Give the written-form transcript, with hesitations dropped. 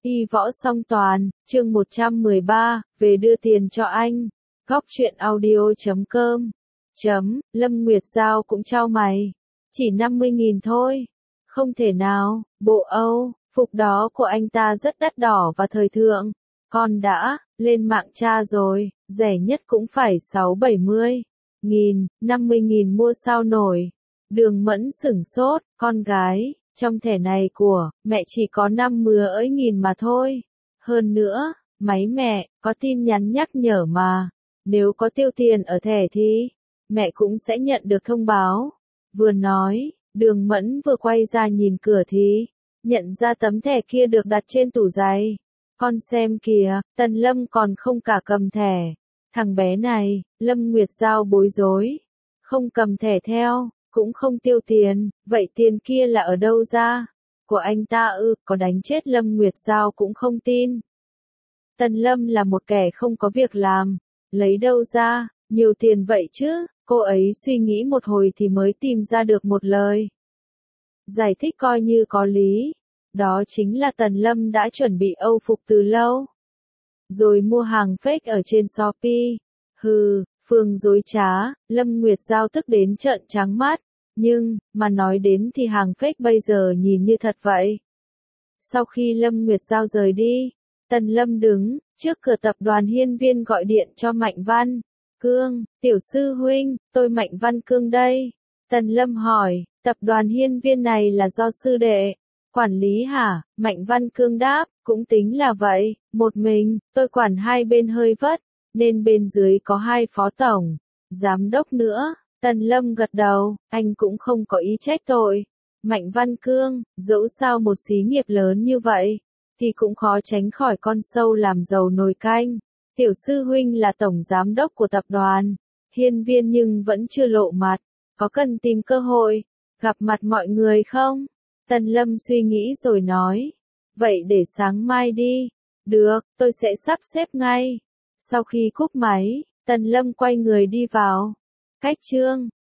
Y võ song toàn, chương 113, về đưa tiền cho anh. Góc truyện audio.com. Lâm Nguyệt Giao cũng chau mày. Chỉ 50.000 thôi. Không thể nào, bộ Âu, phục đó của anh ta rất đắt đỏ và thời thượng. Con đã, lên mạng tra rồi, rẻ nhất cũng phải 60-70.000, 50.000 mua sao nổi. Đường Mẫn sửng sốt, con gái. Trong thẻ này của mẹ chỉ có 50.000 mà thôi. Hơn nữa, máy mẹ có tin nhắn nhắc nhở mà. Nếu có tiêu tiền ở thẻ thì mẹ cũng sẽ nhận được thông báo. Vừa nói, Đường Mẫn vừa quay ra nhìn cửa thì nhận ra tấm thẻ kia được đặt trên tủ giày. Con xem kìa, Tần Lâm còn không cả cầm thẻ. Thằng bé này, Lâm Nguyệt Giao bối rối. Không cầm thẻ theo. Cũng không tiêu tiền, vậy tiền kia là ở đâu ra? Của anh ta có đánh chết Lâm Nguyệt Giao cũng không tin. Tần Lâm là một kẻ không có việc làm, lấy đâu ra, nhiều tiền vậy chứ, cô ấy suy nghĩ một hồi thì mới tìm ra được một lời. Giải thích coi như có lý, đó chính là Tần Lâm đã chuẩn bị âu phục từ lâu. Rồi mua hàng fake ở trên Shopee. Phương dối trá, Lâm Nguyệt Giao tức đến trợn trắng mắt. Nhưng, mà nói đến thì hàng fake bây giờ nhìn như thật vậy. Sau khi Lâm Nguyệt Giao rời đi, Tần Lâm đứng trước cửa tập đoàn Hiên Viên gọi điện cho Mạnh Văn Cương. Tiểu sư huynh, tôi Mạnh Văn Cương đây. Tần Lâm hỏi, tập đoàn Hiên Viên này là do sư đệ quản lý hả? Mạnh Văn Cương đáp, cũng tính là vậy, một mình, tôi quản hai bên hơi vất, nên bên dưới có hai phó tổng, giám đốc nữa. Tần Lâm gật đầu, anh cũng không có ý trách tội. Mạnh Văn Cương, dẫu sao một xí nghiệp lớn như vậy, thì cũng khó tránh khỏi con sâu làm dầu nồi canh. Tiểu sư huynh là tổng giám đốc của tập đoàn Hiên Viên nhưng vẫn chưa lộ mặt, có cần tìm cơ hội gặp mặt mọi người không? Tần Lâm suy nghĩ rồi nói, vậy để sáng mai đi. Được, tôi sẽ sắp xếp ngay. Sau khi cúp máy, Tần Lâm quay người đi vào khách trương.